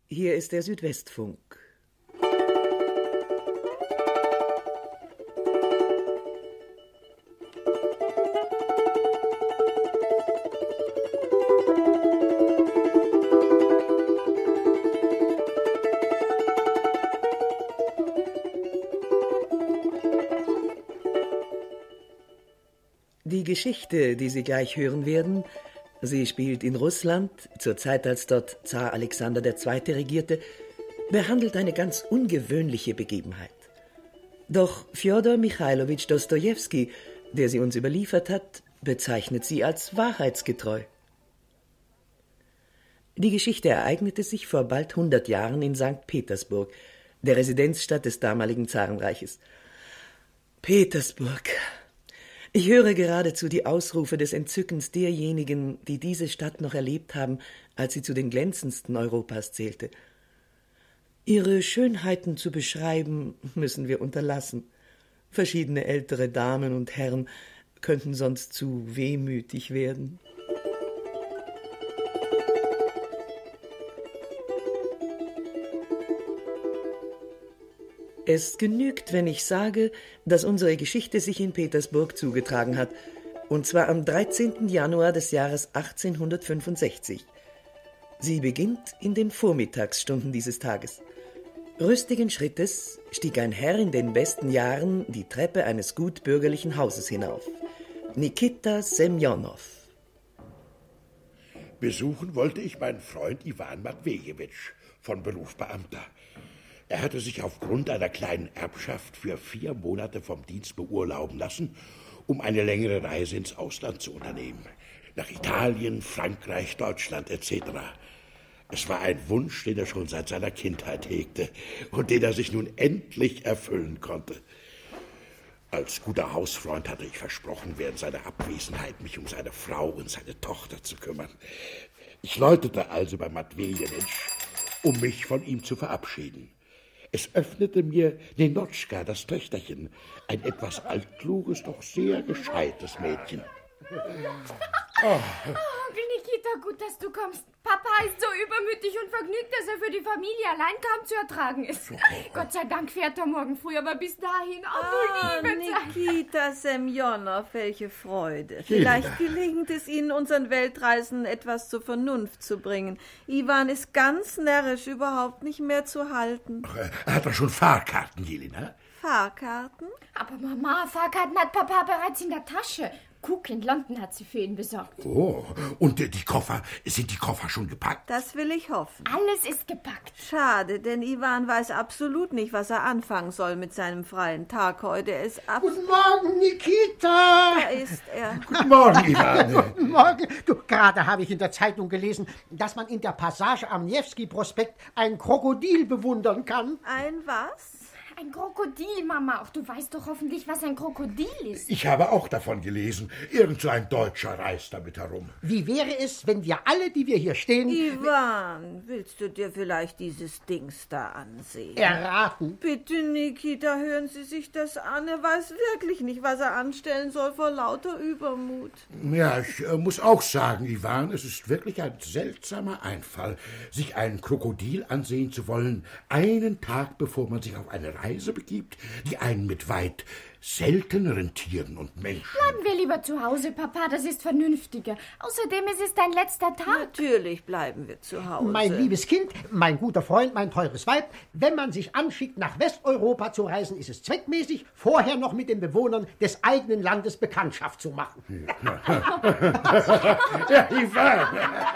Hier ist der Südwestfunk. Die Geschichte, die Sie gleich hören werden, sie spielt in Russland, zur Zeit, als dort Zar Alexander II. Regierte, behandelt eine ganz ungewöhnliche Begebenheit. Doch Fjodor Michailowitsch Dostojewski, der sie uns überliefert hat, bezeichnet sie als wahrheitsgetreu. Die Geschichte ereignete sich vor bald 100 Jahren in St. Petersburg, der Residenzstadt des damaligen Zarenreiches. Petersburg. Ich höre geradezu die Ausrufe des Entzückens derjenigen, die diese Stadt noch erlebt haben, als sie zu den glänzendsten Europas zählte. Ihre Schönheiten zu beschreiben, müssen wir unterlassen. Verschiedene ältere Damen und Herren könnten sonst zu wehmütig werden. Es genügt, wenn ich sage, dass unsere Geschichte sich in Petersburg zugetragen hat, und zwar am 13. Januar des Jahres 1865. Sie beginnt in den Vormittagsstunden dieses Tages. Rüstigen Schrittes stieg ein Herr in den besten Jahren die Treppe eines gutbürgerlichen Hauses hinauf. Nikita Semjonow. Besuchen wollte ich meinen Freund Iwan Matwejewitsch, von Beruf Beamter. Er hatte sich aufgrund einer kleinen Erbschaft für 4 Monate vom Dienst beurlauben lassen, um eine längere Reise ins Ausland zu unternehmen. Nach Italien, Frankreich, Deutschland etc. Es war ein Wunsch, den er schon seit seiner Kindheit hegte und den er sich nun endlich erfüllen konnte. Als guter Hausfreund hatte ich versprochen, während seiner Abwesenheit mich um seine Frau und seine Tochter zu kümmern. Ich läutete also bei Matwejewitsch, um mich von ihm zu verabschieden. Es öffnete mir Ninotschka, das Töchterchen, ein etwas altkluges, doch sehr gescheites Mädchen. Onkel Nikita, gut, dass du kommst. Papa ist so übermütig und vergnügt, dass er für die Familie allein kaum zu ertragen ist. Gott sei Dank fährt er morgen früh, aber bis dahin... Nikita Semjonow, welche Freude. Vielleicht gelingt es Ihnen, unseren Weltreisen etwas zur Vernunft zu bringen. Iwan ist ganz närrisch, überhaupt nicht mehr zu halten. Er hat doch schon Fahrkarten, Jelena. Fahrkarten? Aber Mama, Fahrkarten hat Papa bereits in der Tasche. Cook in London hat sie für ihn besorgt. Oh, und die Koffer, sind die Koffer schon gepackt? Das will ich hoffen. Alles ist gepackt. Schade, denn Iwan weiß absolut nicht, was er anfangen soll mit seinem freien Tag heute. Er ist Guten Morgen, Nikita! Da ist er. Guten Morgen, Iwan. Guten Morgen. Du, gerade habe ich in der Zeitung gelesen, dass man in der Passage am Newski-Prospekt ein Krokodil bewundern kann. Ein was? Ein Krokodil, Mama. Auch du weißt doch hoffentlich, was ein Krokodil ist. Ich habe auch davon gelesen. Irgend so ein Deutscher reist damit herum. Wie wäre es, wenn wir alle, die wir hier stehen... Iwan, willst du dir vielleicht dieses Dings da ansehen? Erraten. Bitte, Nikita, hören Sie sich das an. Er weiß wirklich nicht, was er anstellen soll vor lauter Übermut. Ja, ich muss auch sagen, Iwan, es ist wirklich ein seltsamer Einfall, sich ein Krokodil ansehen zu wollen, einen Tag bevor man sich auf eine Reise begibt, die einen mit weit selteneren Tieren und Menschen... Bleiben wir lieber zu Hause, Papa, das ist vernünftiger. Außerdem ist es dein letzter Tag. Natürlich bleiben wir zu Hause. Mein liebes Kind, mein guter Freund, mein teures Weib, wenn man sich anschickt, nach Westeuropa zu reisen, ist es zweckmäßig, vorher noch mit den Bewohnern des eigenen Landes Bekanntschaft zu machen. Ja, Iwan!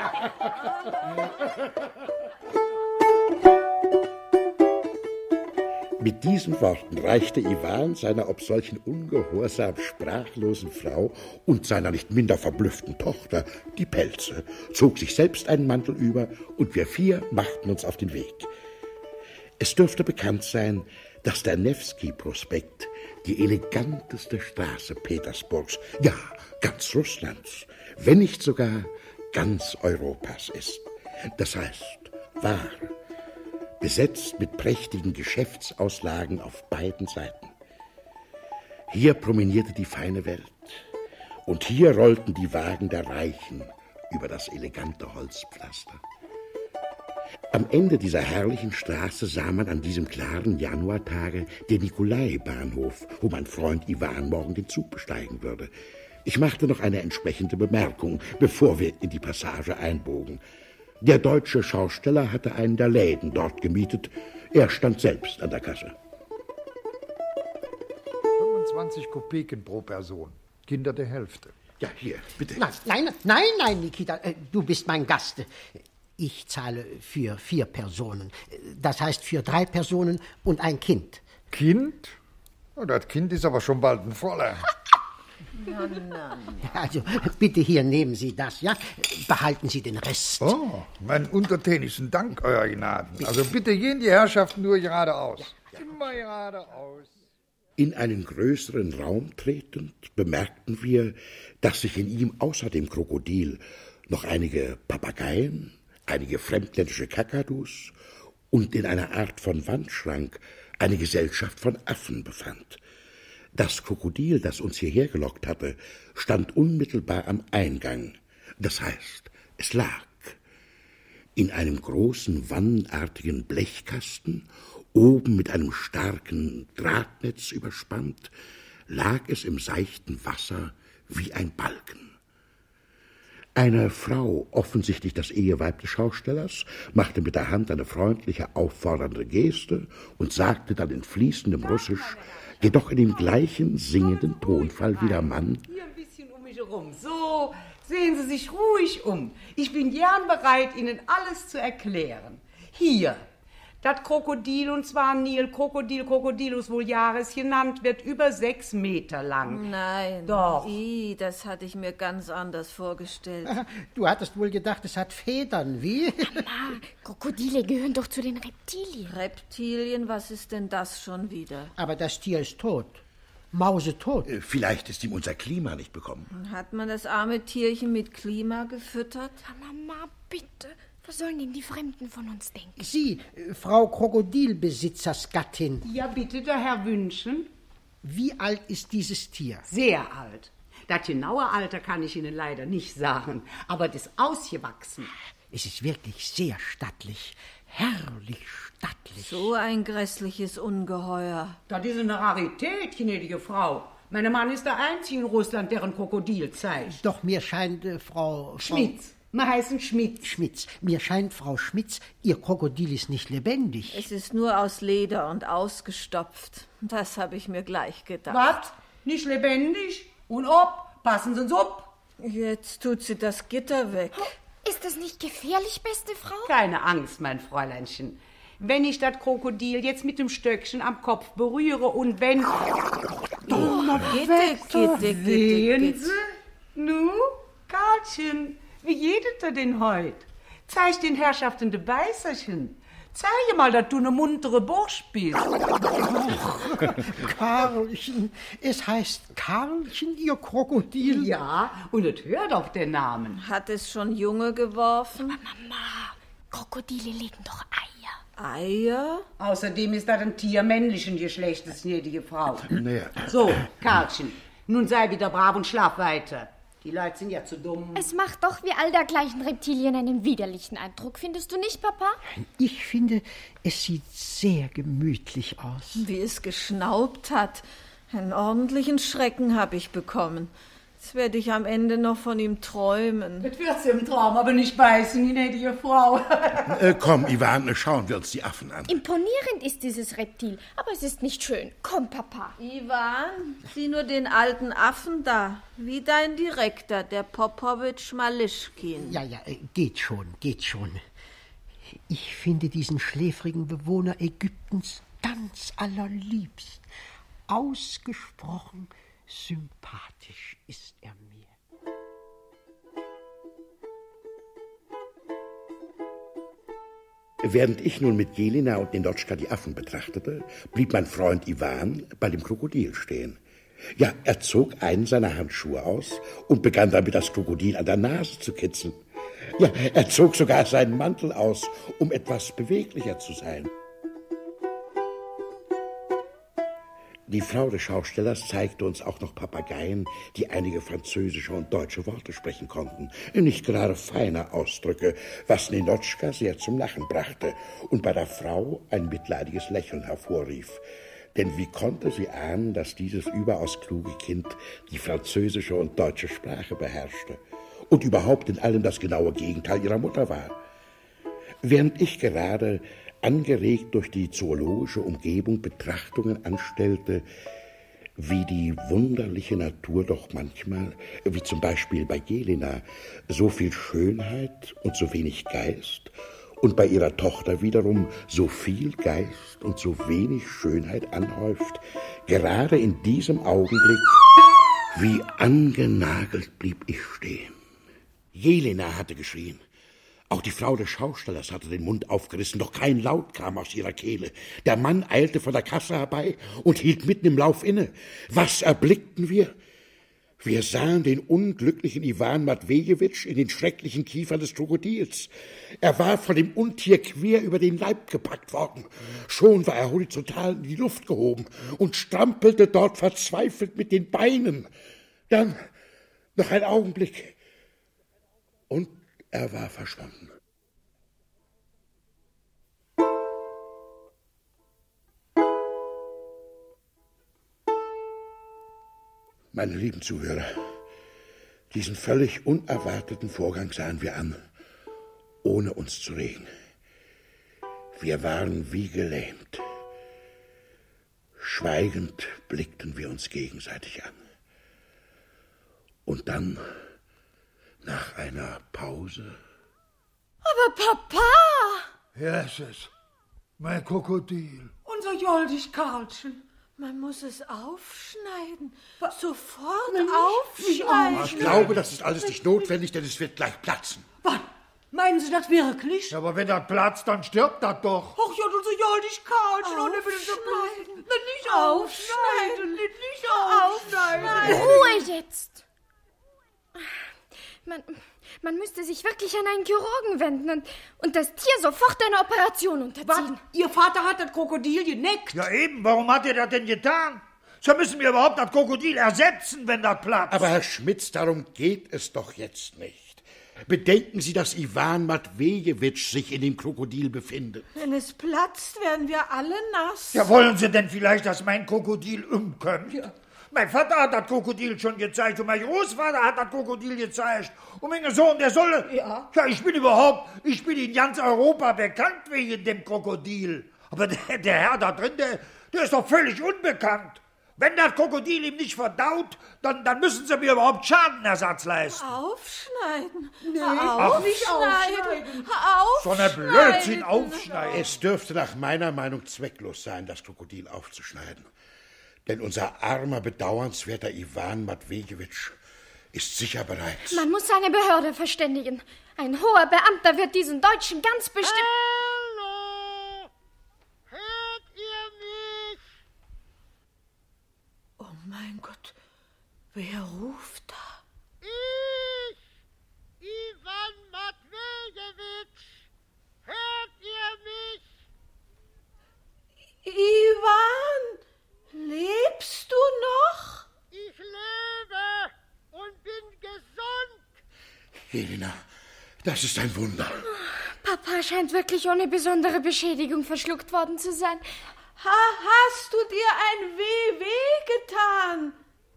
Mit diesen Worten reichte Iwan seiner ob solchen ungehorsam sprachlosen Frau und seiner nicht minder verblüfften Tochter die Pelze, zog sich selbst einen Mantel über und wir 4 machten uns auf den Weg. Es dürfte bekannt sein, dass der Newski-Prospekt die eleganteste Straße Petersburgs, ja, ganz Russlands, wenn nicht sogar ganz Europas ist. Das heißt, wahr, besetzt mit prächtigen Geschäftsauslagen auf beiden Seiten. Hier promenierte die feine Welt und hier rollten die Wagen der Reichen über das elegante Holzpflaster. Am Ende dieser herrlichen Straße sah man an diesem klaren Januartage den Nikolai-Bahnhof, wo mein Freund Iwan morgen den Zug besteigen würde. Ich machte noch eine entsprechende Bemerkung, bevor wir in die Passage einbogen. Der deutsche Schausteller hatte einen der Läden dort gemietet. Er stand selbst an der Kasse. 25 Kopeken pro Person. Kinder der Hälfte. Ja, hier, bitte. Nein, Nikita, du bist mein Gast. Ich zahle für 4 Personen. Das heißt für 3 Personen und ein Kind. Kind? Oh, das Kind ist aber schon bald ein Voller. Also, bitte hier, nehmen Sie das, ja? Behalten Sie den Rest. Oh, meinen untertänigsten Dank, Euer Gnaden. Also bitte gehen die Herrschaften nur geradeaus. Immer geradeaus. In einen größeren Raum tretend bemerkten wir, dass sich in ihm außer dem Krokodil noch einige Papageien, einige fremdländische Kakadus und in einer Art von Wandschrank eine Gesellschaft von Affen befand. Das Krokodil, das uns hierher gelockt hatte, stand unmittelbar am Eingang. Das heißt, es lag in einem großen wannenartigen Blechkasten, oben mit einem starken Drahtnetz überspannt, lag es im seichten Wasser wie ein Balken. Eine Frau, offensichtlich das Eheweib des Schaustellers, machte mit der Hand eine freundliche, auffordernde Geste und sagte dann in fließendem Russisch, jedoch in dem gleichen singenden Tonfall wie der Mann: Hier ein bisschen um mich herum. So, sehen Sie sich ruhig um. Ich bin gern bereit, Ihnen alles zu erklären. Hier, das Krokodil, und zwar Nilkrokodil, Crocodilus vulgaris genannt, wird über 6 Meter lang. Nein. Doch. Das hatte ich mir ganz anders vorgestellt. Du hattest wohl gedacht, es hat Federn, wie? Mama, Krokodile gehören doch zu den Reptilien. Reptilien, was ist denn das schon wieder? Aber das Tier ist tot. Mausetot. Vielleicht ist ihm unser Klima nicht bekommen. Hat man das arme Tierchen mit Klima gefüttert? Mama, bitte. Was sollen denn die Fremden von uns denken? Sie, Frau Krokodilbesitzers Gattin. Ja, bitte, der Herr wünschen. Wie alt ist dieses Tier? Sehr alt. Das genaue Alter kann ich Ihnen leider nicht sagen, aber das ausgewachsen. Es ist wirklich sehr stattlich. Herrlich stattlich. So ein grässliches Ungeheuer. Das ist eine Rarität, gnädige Frau. Mein Mann ist der Einzige in Russland, der ein Krokodil zeigt. Doch mir scheint, Frau Schmitz. Wir heißen Schmitz. Schmitz. Mir scheint, Frau Schmitz, Ihr Krokodil ist nicht lebendig. Es ist nur aus Leder und ausgestopft. Das habe ich mir gleich gedacht. Was? Nicht lebendig? Und ob? Passen Sie uns ob? Jetzt tut sie das Gitter weg. Ist das nicht gefährlich, beste Frau? Keine Angst, mein Fräuleinchen. Wenn ich das Krokodil jetzt mit dem Stöckchen am Kopf berühre und wenn... Sehen Sie? Nu, Karlchen, wie jedet er denn heut? Zeig den Herrschaften de Beißerchen. Zeige mal, dass du ne muntere Bursch bist. Karlchen, es heißt Karlchen, Ihr Krokodil? Ja, und es hört auf den Namen. Hat es schon Junge geworfen? Mama, Krokodile legen doch Eier. Eier? Außerdem ist das ein Tier männlichen Geschlechtes, gnädige Frau. Naja. So, Karlchen, nun sei wieder brav und schlaf weiter. Die Leute sind ja zu dumm. Es macht doch wie all dergleichen Reptilien einen widerlichen Eindruck, findest du nicht, Papa? Ich finde, es sieht sehr gemütlich aus. Wie es geschnaubt hat. Einen ordentlichen Schrecken habe ich bekommen. Jetzt werde ich am Ende noch von ihm träumen. Das wird's im Traum, aber nicht beißen, gnädige Frau. Komm, Iwan, schauen wir uns die Affen an. Imponierend ist dieses Reptil, aber es ist nicht schön. Komm, Papa. Iwan, sieh nur den alten Affen da. Wie dein Direktor, der Popowitsch Malischkin. Ja, geht schon. Ich finde diesen schläfrigen Bewohner Ägyptens ganz allerliebst. Ausgesprochen sympathisch ist er mir. Während ich nun mit Jelina und Ninotschka die Affen betrachtete, blieb mein Freund Iwan bei dem Krokodil stehen. Ja, er zog einen seiner Handschuhe aus und begann damit, das Krokodil an der Nase zu kitzeln. Ja, er zog sogar seinen Mantel aus, um etwas beweglicher zu sein. Die Frau des Schaustellers zeigte uns auch noch Papageien, die einige französische und deutsche Worte sprechen konnten. Nicht gerade feine Ausdrücke, was Ninotchka sehr zum Lachen brachte und bei der Frau ein mitleidiges Lächeln hervorrief. Denn wie konnte sie ahnen, dass dieses überaus kluge Kind die französische und deutsche Sprache beherrschte und überhaupt in allem das genaue Gegenteil ihrer Mutter war? Während ich gerade angeregt durch die zoologische Umgebung Betrachtungen anstellte, wie die wunderliche Natur doch manchmal, wie zum Beispiel bei Jelena, so viel Schönheit und so wenig Geist und bei ihrer Tochter wiederum so viel Geist und so wenig Schönheit anhäuft, gerade in diesem Augenblick, wie angenagelt blieb ich stehen. Jelena hatte geschrien. Auch die Frau des Schaustellers hatte den Mund aufgerissen, doch kein Laut kam aus ihrer Kehle. Der Mann eilte von der Kasse herbei und hielt mitten im Lauf inne. Was erblickten wir? Wir sahen den unglücklichen Iwan Matwejewitsch in den schrecklichen Kiefern des Krokodils. Er war von dem Untier quer über den Leib gepackt worden. Schon war er horizontal in die Luft gehoben und strampelte dort verzweifelt mit den Beinen. Dann noch ein Augenblick und er war verschwunden. Meine lieben Zuhörer, diesen völlig unerwarteten Vorgang sahen wir an, ohne uns zu regen. Wir waren wie gelähmt. Schweigend blickten wir uns gegenseitig an. Und dann, nach einer Pause... Aber Papa! Jesus, mein Krokodil. Unser Joldisch Karlchen. Man muss es aufschneiden. Sofort aufschneiden. Ich glaube, das ist alles nicht notwendig, denn es wird gleich platzen. Was? Meinen Sie das wirklich? Ja, aber wenn das platzt, dann stirbt das doch. Ach ja, unser Joldisch Karlchen. Und er will so bleiben. Nicht aufschneiden. Nicht aufschneiden. Ruhe jetzt! Man müsste sich wirklich an einen Chirurgen wenden und das Tier sofort einer Operation unterziehen. Was? Ihr Vater hat das Krokodil geneckt? Ja eben, warum hat er das denn getan? So müssen wir überhaupt das Krokodil ersetzen, wenn das platzt. Aber Herr Schmitz, darum geht es doch jetzt nicht. Bedenken Sie, dass Iwan Matwejewitsch sich in dem Krokodil befindet. Wenn es platzt, werden wir alle nass. Ja, wollen Sie denn vielleicht, dass mein Krokodil umkommt? Ja. Mein Vater hat das Krokodil schon gezeigt und mein Großvater hat das Krokodil gezeigt. Und mein Sohn, der soll... Ja, ich bin in ganz Europa bekannt wegen dem Krokodil. Aber der Herr da drin, der ist doch völlig unbekannt. Wenn das Krokodil ihm nicht verdaut, dann müssen Sie mir überhaupt Schadenersatz leisten. Aufschneiden? Nee, Aufschneiden. So eine Blödsinn aufschneiden. Es dürfte nach meiner Meinung zwecklos sein, das Krokodil aufzuschneiden. Denn unser armer, bedauernswerter Iwan Matwejewitsch ist sicher bereit. Man muss seine Behörde verständigen. Ein hoher Beamter wird diesen Deutschen ganz bestimmt... Hallo! Hört ihr mich? Oh mein Gott, wer ruft da? Ich, Iwan Matwejewitsch. Hört ihr mich? Iwan, lebst du noch? Ich lebe und bin gesund. Jelena, das ist ein Wunder. Papa scheint wirklich ohne besondere Beschädigung verschluckt worden zu sein. Hast du dir ein Weh getan?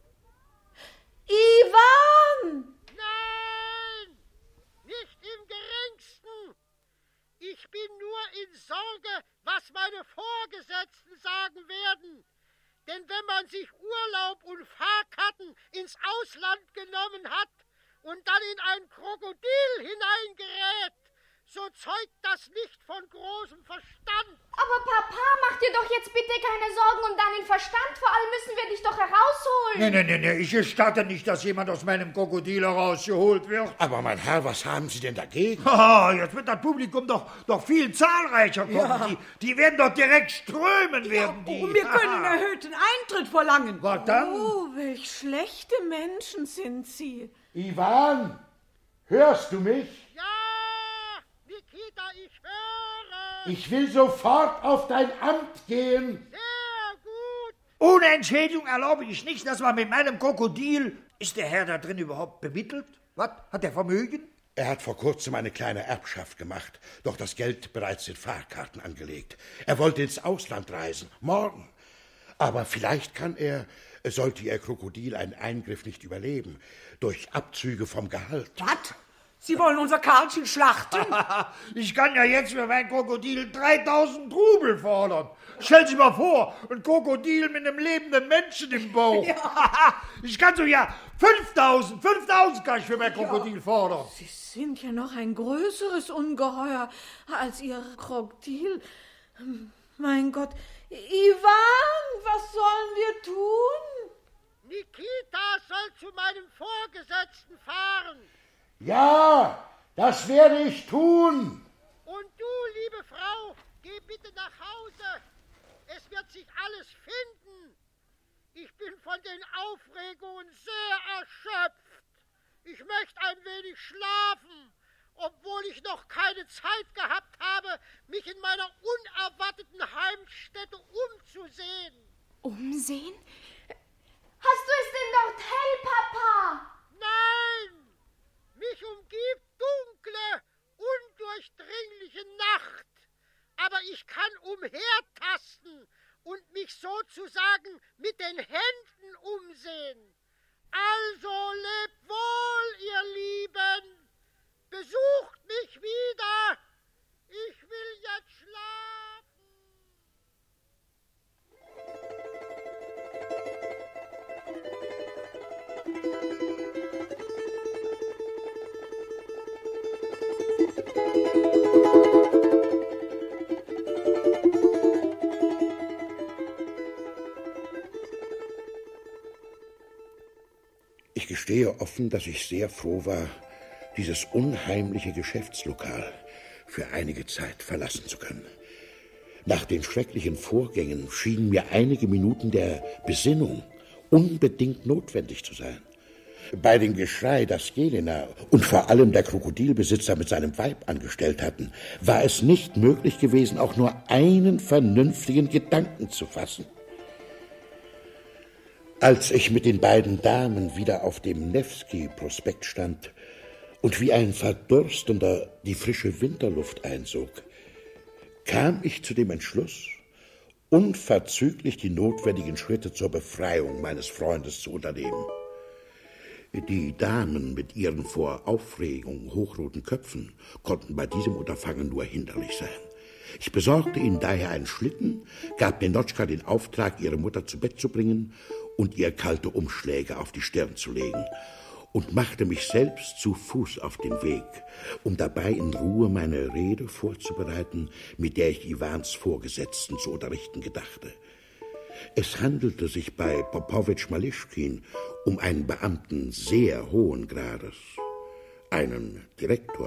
Iwan! Nein, nicht im geringsten. Ich bin nur in Sorge, was meine Vorgesetzten sagen werden. Denn wenn man sich Urlaub und Fahrkarten ins Ausland genommen hat und dann in ein Krokodil hineingerät, so zeugt das nicht von großem Verstand. Aber Papa, mach dir doch jetzt bitte keine Sorgen um deinen Verstand. Vor allem müssen wir dich doch herausholen. Nee, ich gestatte nicht, dass jemand aus meinem Krokodil herausgeholt wird. Aber mein Herr, was haben Sie denn dagegen? Jetzt wird das Publikum doch viel zahlreicher kommen. Ja. Die werden doch direkt strömen, werden die. Und wir können erhöhten Eintritt verlangen. Was dann? Oh, welch schlechte Menschen sind Sie. Iwan, hörst du mich? Ja, Nikita, ich höre. Ich will sofort auf dein Amt gehen. Sehr gut. Ohne Entschädigung erlaube ich nicht, dass man mit meinem Krokodil... Ist der Herr da drin überhaupt bemittelt? Was? Hat er Vermögen? Er hat vor kurzem eine kleine Erbschaft gemacht, doch das Geld bereits in Fahrkarten angelegt. Er wollte ins Ausland reisen, morgen. Aber vielleicht kann er, sollte Ihr Krokodil einen Eingriff nicht überleben, durch Abzüge vom Gehalt. Was? Sie wollen unser Karlchen schlachten? Ich kann ja jetzt für mein Krokodil 3000 Rubel fordern. Stellen Sie mal vor, ein Krokodil mit einem lebenden Menschen im Bauch. Ja. Ich kann so ja 5000 kann ich für mein Krokodil fordern. Sie sind ja noch ein größeres Ungeheuer als Ihr Krokodil. Mein Gott, Iwan, was sollen wir tun? Nikita soll zu meinem Vorgesetzten fahren. Ja, das werde ich tun. Und du, liebe Frau, geh bitte nach Hause. Es wird sich alles finden. Ich bin von den Aufregungen sehr erschöpft. Ich möchte ein wenig schlafen, obwohl ich noch keine Zeit gehabt habe, mich in meiner unerwarteten Heimstätte umzusehen. Umsehen? Hast du es denn dort hell, Papa? Nein! Mich umgibt dunkle, undurchdringliche Nacht. Aber ich kann umhertasten und mich sozusagen mit den Händen umsehen. Also lebt wohl, ihr Lieben. Besucht mich wieder. Ich will jetzt schlafen. Ich gestehe offen, dass ich sehr froh war, dieses unheimliche Geschäftslokal für einige Zeit verlassen zu können. Nach den schrecklichen Vorgängen schienen mir einige Minuten der Besinnung unbedingt notwendig zu sein. Bei dem Geschrei, das Jelena und vor allem der Krokodilbesitzer mit seinem Weib angestellt hatten, war es nicht möglich gewesen, auch nur einen vernünftigen Gedanken zu fassen. Als ich mit den beiden Damen wieder auf dem Newski-Prospekt stand und wie ein Verdurstender die frische Winterluft einsog, kam ich zu dem Entschluss, unverzüglich die notwendigen Schritte zur Befreiung meines Freundes zu unternehmen. Die Damen mit ihren vor Aufregung hochroten Köpfen konnten bei diesem Unterfangen nur hinderlich sein. Ich besorgte ihnen daher einen Schlitten, gab Ninotchka den Auftrag, ihre Mutter zu Bett zu bringen und ihr kalte Umschläge auf die Stirn zu legen, und machte mich selbst zu Fuß auf den Weg, um dabei in Ruhe meine Rede vorzubereiten, mit der ich Iwans Vorgesetzten zu unterrichten gedachte. Es handelte sich bei Popowitsch Malischkin um einen Beamten sehr hohen Grades, einen Direktor.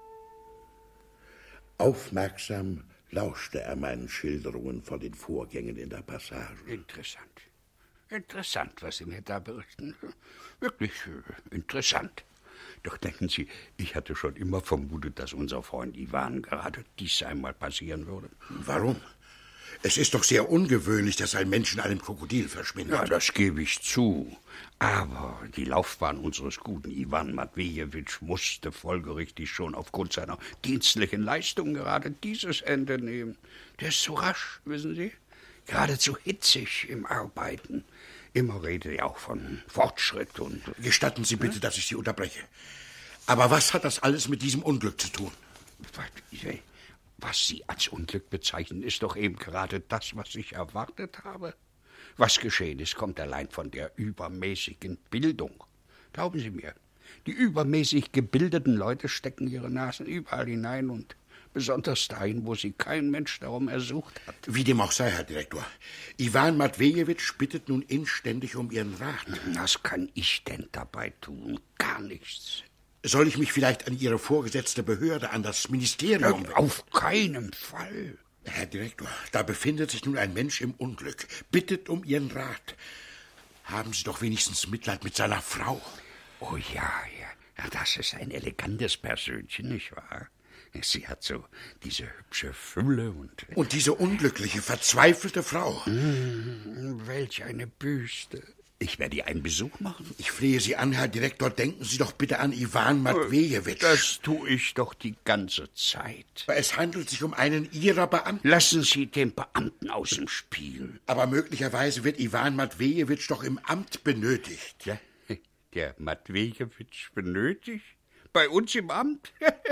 Aufmerksam lauschte er meinen Schilderungen von den Vorgängen in der Passage. Interessant, was Sie mir da berichten. Wirklich interessant. Doch denken Sie, ich hatte schon immer vermutet, dass unser Freund Iwan gerade dies einmal passieren würde. Warum? Es ist doch sehr ungewöhnlich, dass ein Mensch in einem Krokodil verschwindet. Ja, das gebe ich zu. Aber die Laufbahn unseres guten Iwan Matwejewitsch musste folgerichtig schon aufgrund seiner dienstlichen Leistung gerade dieses Ende nehmen. Der ist so rasch, wissen Sie, geradezu hitzig im Arbeiten. Immer redet er auch von Fortschritt und... Gestatten Sie bitte, dass ich Sie unterbreche. Aber was hat das alles mit diesem Unglück zu tun? Was Sie als Unglück bezeichnen, ist doch eben gerade das, was ich erwartet habe. Was geschehen ist, kommt allein von der übermäßigen Bildung. Glauben Sie mir, die übermäßig gebildeten Leute stecken ihre Nasen überall hinein und besonders dahin, wo sie kein Mensch darum ersucht hat. Wie dem auch sei, Herr Direktor. Iwan Matwejewitsch bittet nun inständig um Ihren Rat. Was kann ich denn dabei tun? Gar nichts. Soll ich mich vielleicht an Ihre vorgesetzte Behörde, an das Ministerium... Ja, auf keinen Fall. Herr Direktor, da befindet sich nun ein Mensch im Unglück, bittet um Ihren Rat. Haben Sie doch wenigstens Mitleid mit seiner Frau. Oh ja, das ist ein elegantes Persönchen, nicht wahr? Sie hat so diese hübsche Fülle Und diese unglückliche, verzweifelte Frau. Welch eine Büste. Ich werde ihr einen Besuch machen. Ich flehe Sie an, Herr Direktor, denken Sie doch bitte an Iwan Matwejewitsch. Das tue ich doch die ganze Zeit. Es handelt sich um einen Ihrer Beamten. Lassen Sie den Beamten aus dem Spiel. Aber möglicherweise wird Iwan Matwejewitsch doch im Amt benötigt. Ja, der Matwejewitsch benötigt? Bei uns im Amt?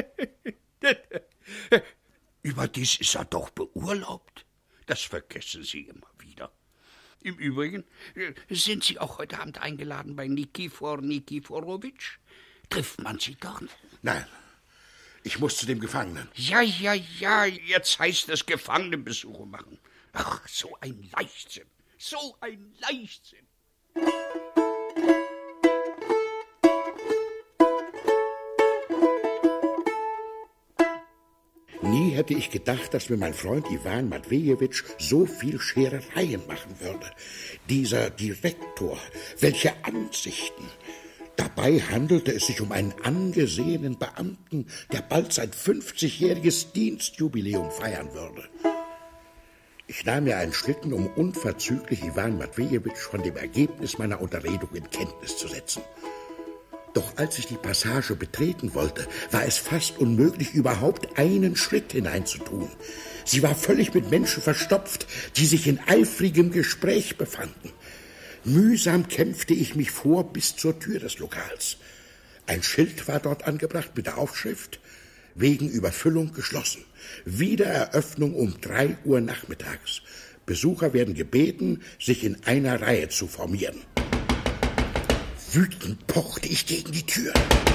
Überdies ist er doch beurlaubt. Das vergessen Sie immer wieder. Im Übrigen, sind Sie auch heute Abend eingeladen bei Nikifor Nikiforowitsch? Trifft man Sie dort? Nein, ich muss zu dem Gefangenen. Ja, jetzt heißt es Gefangenenbesuche machen. Ach, so ein Leichtsinn, so ein Leichtsinn. Nie hätte ich gedacht, dass mir mein Freund Iwan Matwejewitsch so viel Scherereien machen würde. Dieser Direktor, welche Ansichten! Dabei handelte es sich um einen angesehenen Beamten, der bald sein 50-jähriges Dienstjubiläum feiern würde. Ich nahm mir einen Schlitten, um unverzüglich Iwan Matwejewitsch von dem Ergebnis meiner Unterredung in Kenntnis zu setzen. Doch als ich die Passage betreten wollte, war es fast unmöglich, überhaupt einen Schritt hineinzutun. Sie war völlig mit Menschen verstopft, die sich in eifrigem Gespräch befanden. Mühsam kämpfte ich mich vor bis zur Tür des Lokals. Ein Schild war dort angebracht mit der Aufschrift: Wegen Überfüllung geschlossen. Wiedereröffnung um 3 Uhr nachmittags. Besucher werden gebeten, sich in einer Reihe zu formieren. Wütend pochte ich gegen die Tür.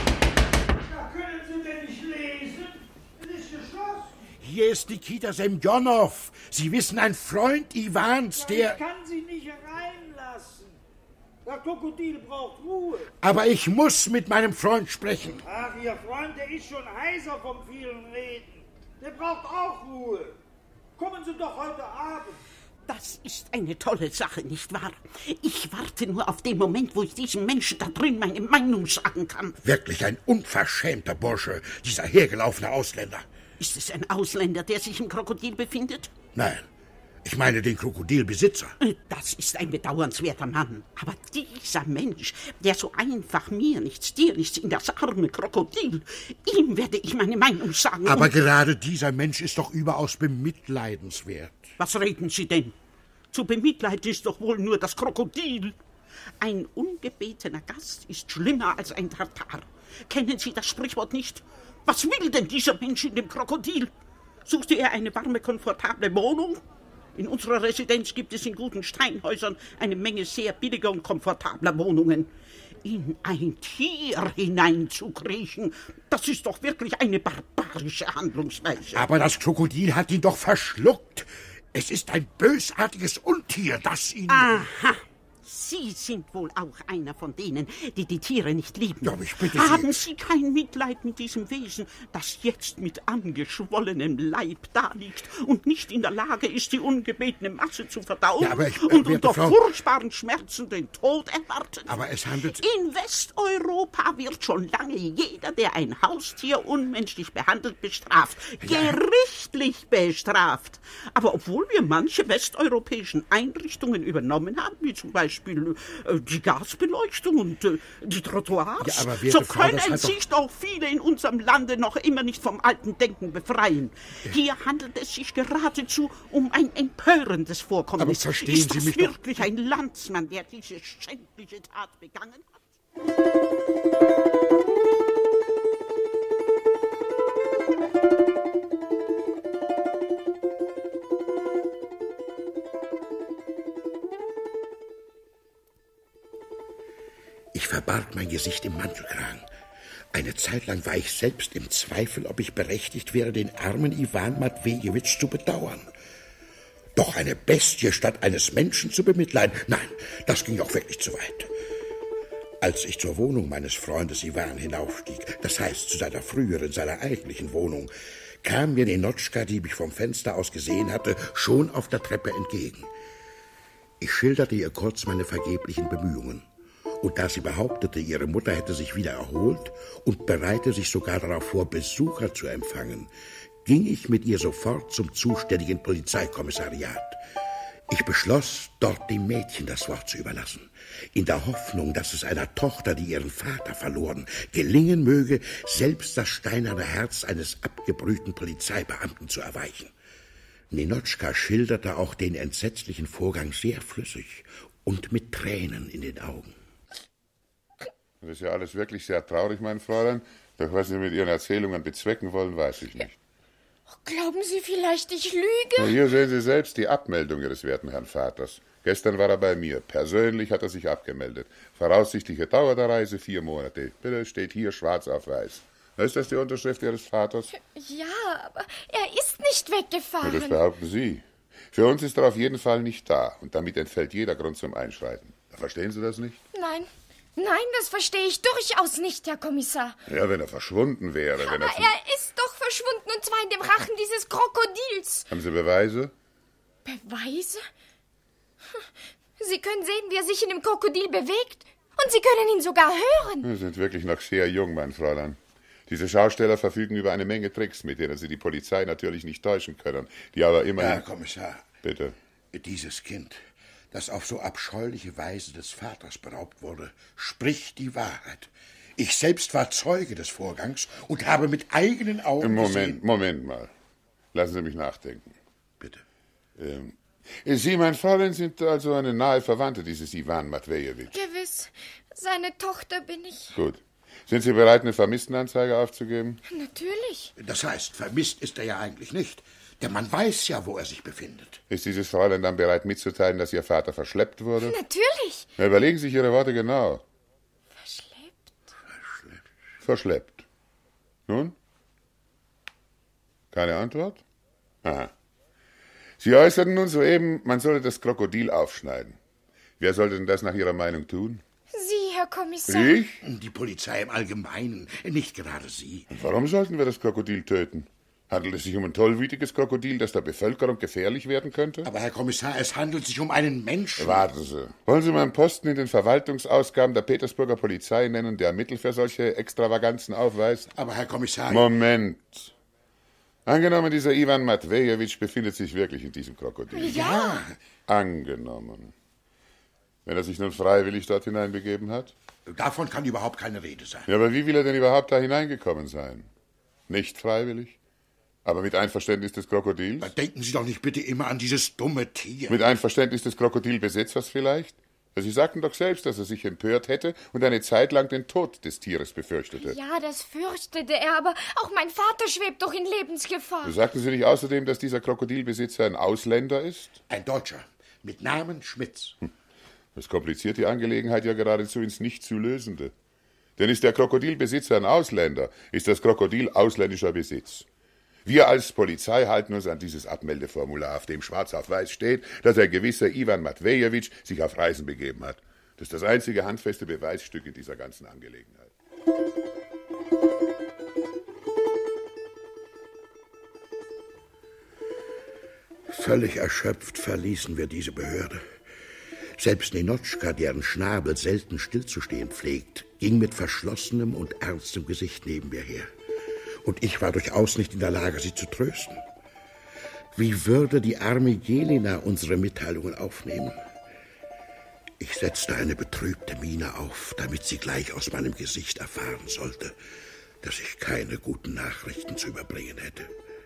Da können Sie denn nicht lesen? Es ist geschlossen. Hier ist Nikita Semjonow. Sie wissen, ein Freund Iwans, der... Ich kann Sie nicht reinlassen. Der Krokodil braucht Ruhe. Aber ich muss mit meinem Freund sprechen. Ach, Ihr Freund, der ist schon heiser vom vielen Reden. Der braucht auch Ruhe. Kommen Sie doch heute Abend. Das ist eine tolle Sache, nicht wahr? Ich warte nur auf den Moment, wo ich diesem Menschen da drin meine Meinung sagen kann. Wirklich ein unverschämter Bursche, dieser hergelaufene Ausländer. Ist es ein Ausländer, der sich im Krokodil befindet? Nein, ich meine den Krokodilbesitzer. Das ist ein bedauernswerter Mann. Aber dieser Mensch, der so einfach mir nichts, dir nichts in das arme Krokodil, ihm werde ich meine Meinung sagen. Aber gerade dieser Mensch ist doch überaus bemitleidenswert. Was reden Sie denn? Zu bemitleiden ist doch wohl nur das Krokodil. Ein ungebetener Gast ist schlimmer als ein Tartar. Kennen Sie das Sprichwort nicht? Was will denn dieser Mensch in dem Krokodil? Suchte er eine warme, komfortable Wohnung? In unserer Residenz gibt es in guten Steinhäusern eine Menge sehr billiger und komfortabler Wohnungen. In ein Tier hineinzukriechen, das ist doch wirklich eine barbarische Handlungsweise. Aber das Krokodil hat ihn doch verschluckt. Es ist ein bösartiges Untier, das ihn... Aha. Sie sind wohl auch einer von denen, die die Tiere nicht lieben. Ja, ich bitte Sie. Haben Sie kein Mitleid mit diesem Wesen, das jetzt mit angeschwollenem Leib daliegt und nicht in der Lage ist, die ungebetene Masse zu verdauen, ja, aber ich, und unter furchtbaren Schmerzen den Tod erwartet? Aber es handelt... In Westeuropa wird schon lange jeder, der ein Haustier unmenschlich behandelt, bestraft. Ja. Gerichtlich bestraft. Aber obwohl wir manche westeuropäischen Einrichtungen übernommen haben, wie zum Beispiel die Gasbeleuchtung und die Trottoirs, ja, aber so können sich doch viele in unserem Lande noch immer nicht vom alten Denken befreien. Ja. Hier handelt es sich geradezu um ein empörendes Vorkommnis. Aber verstehen ist Sie das mich wirklich doch... ein Landsmann, der diese schändliche Tat begangen hat? Ich verbarg mein Gesicht im Mantelkragen. Eine Zeit lang war ich selbst im Zweifel, ob ich berechtigt wäre, den armen Iwan Matwejewitsch zu bedauern. Doch eine Bestie statt eines Menschen zu bemitleiden, nein, das ging auch wirklich zu weit. Als ich zur Wohnung meines Freundes Iwan hinaufstieg, das heißt zu seiner früheren, seiner eigentlichen Wohnung, kam mir Ninotschka, die mich vom Fenster aus gesehen hatte, schon auf der Treppe entgegen. Ich schilderte ihr kurz meine vergeblichen Bemühungen. Und da sie behauptete, ihre Mutter hätte sich wieder erholt und bereite sich sogar darauf vor, Besucher zu empfangen, ging ich mit ihr sofort zum zuständigen Polizeikommissariat. Ich beschloss, dort dem Mädchen das Wort zu überlassen, in der Hoffnung, dass es einer Tochter, die ihren Vater verloren, gelingen möge, selbst das steinerne Herz eines abgebrühten Polizeibeamten zu erweichen. Ninotchka schilderte auch den entsetzlichen Vorgang sehr flüssig und mit Tränen in den Augen. Das ist ja alles wirklich sehr traurig, mein Fräulein. Doch was Sie mit Ihren Erzählungen bezwecken wollen, weiß ich nicht. Glauben Sie vielleicht, ich lüge? Na, hier sehen Sie selbst die Abmeldung Ihres werten Herrn Vaters. Gestern war er bei mir. Persönlich hat er sich abgemeldet. Voraussichtliche Dauer der Reise 4 Monate. Bitte, steht hier schwarz auf weiß. Ist das die Unterschrift Ihres Vaters? Ja, aber er ist nicht weggefahren. Ja, das behaupten Sie. Für uns ist er auf jeden Fall nicht da. Und damit entfällt jeder Grund zum Einschreiten. Verstehen Sie das nicht? Nein, das verstehe ich durchaus nicht, Herr Kommissar. Ja, wenn er verschwunden wäre. Aber er ist doch verschwunden, und zwar in dem Rachen dieses Krokodils. Haben Sie Beweise? Beweise? Sie können sehen, wie er sich in dem Krokodil bewegt. Und Sie können ihn sogar hören. Sie sind wirklich noch sehr jung, mein Fräulein. Diese Schausteller verfügen über eine Menge Tricks, mit denen sie die Polizei natürlich nicht täuschen können, die aber immer... Herr Kommissar. Bitte. Dieses Kind, das auf so abscheuliche Weise des Vaters beraubt wurde, spricht die Wahrheit. Ich selbst war Zeuge des Vorgangs und habe mit eigenen Augen gesehen... Moment mal. Lassen Sie mich nachdenken. Bitte. Sie, mein Fräulein, sind also eine nahe Verwandte dieses Iwan Matwejewitsch. Gewiss. Seine Tochter bin ich. Gut. Sind Sie bereit, eine Vermisstenanzeige aufzugeben? Natürlich. Das heißt, vermisst ist er ja eigentlich nicht. Der Mann weiß ja, wo er sich befindet. Ist dieses Fräulein dann bereit mitzuteilen, dass Ihr Vater verschleppt wurde? Natürlich. Na, überlegen Sie sich Ihre Worte genau. Verschleppt? Verschleppt. Nun? Keine Antwort? Aha. Sie äußerten nun soeben, man solle das Krokodil aufschneiden. Wer sollte denn das nach Ihrer Meinung tun? Sie, Herr Kommissar. Ich? Die Polizei im Allgemeinen, nicht gerade Sie. Und warum sollten wir das Krokodil töten? Handelt es sich um ein tollwütiges Krokodil, das der Bevölkerung gefährlich werden könnte? Aber, Herr Kommissar, es handelt sich um einen Menschen. Warten Sie. Wollen Sie meinen Posten in den Verwaltungsausgaben der Petersburger Polizei nennen, der Mittel für solche Extravaganzen aufweist? Aber, Herr Kommissar... Moment. Angenommen, dieser Iwan Matwejewitsch befindet sich wirklich in diesem Krokodil. Ja. Angenommen. Wenn er sich nun freiwillig dort hineinbegeben hat? Davon kann überhaupt keine Rede sein. Ja, aber wie will er denn überhaupt da hineingekommen sein? Nicht freiwillig? Aber mit Einverständnis des Krokodils? Denken Sie doch nicht bitte immer an dieses dumme Tier. Mit Einverständnis des Krokodilbesitzers vielleicht? Sie sagten doch selbst, dass er sich empört hätte und eine Zeit lang den Tod des Tieres befürchtete. Ja, das fürchtete er, aber auch mein Vater schwebt doch in Lebensgefahr. Sagten Sie nicht außerdem, dass dieser Krokodilbesitzer ein Ausländer ist? Ein Deutscher, mit Namen Schmitz. Das kompliziert die Angelegenheit ja geradezu ins Nicht zu lösende. Denn ist der Krokodilbesitzer ein Ausländer, ist das Krokodil ausländischer Besitz. Wir als Polizei halten uns an dieses Abmeldeformular, auf dem schwarz auf weiß steht, dass ein gewisser Iwan Matwejewitsch sich auf Reisen begeben hat. Das ist das einzige handfeste Beweisstück in dieser ganzen Angelegenheit. Völlig erschöpft verließen wir diese Behörde. Selbst Ninotchka, deren Schnabel selten stillzustehen pflegt, ging mit verschlossenem und ernstem Gesicht neben mir her. Und ich war durchaus nicht in der Lage, sie zu trösten. Wie würde die arme Jelina unsere Mitteilungen aufnehmen? Ich setzte eine betrübte Miene auf, damit sie gleich aus meinem Gesicht erfahren sollte, dass ich keine guten Nachrichten zu überbringen hätte.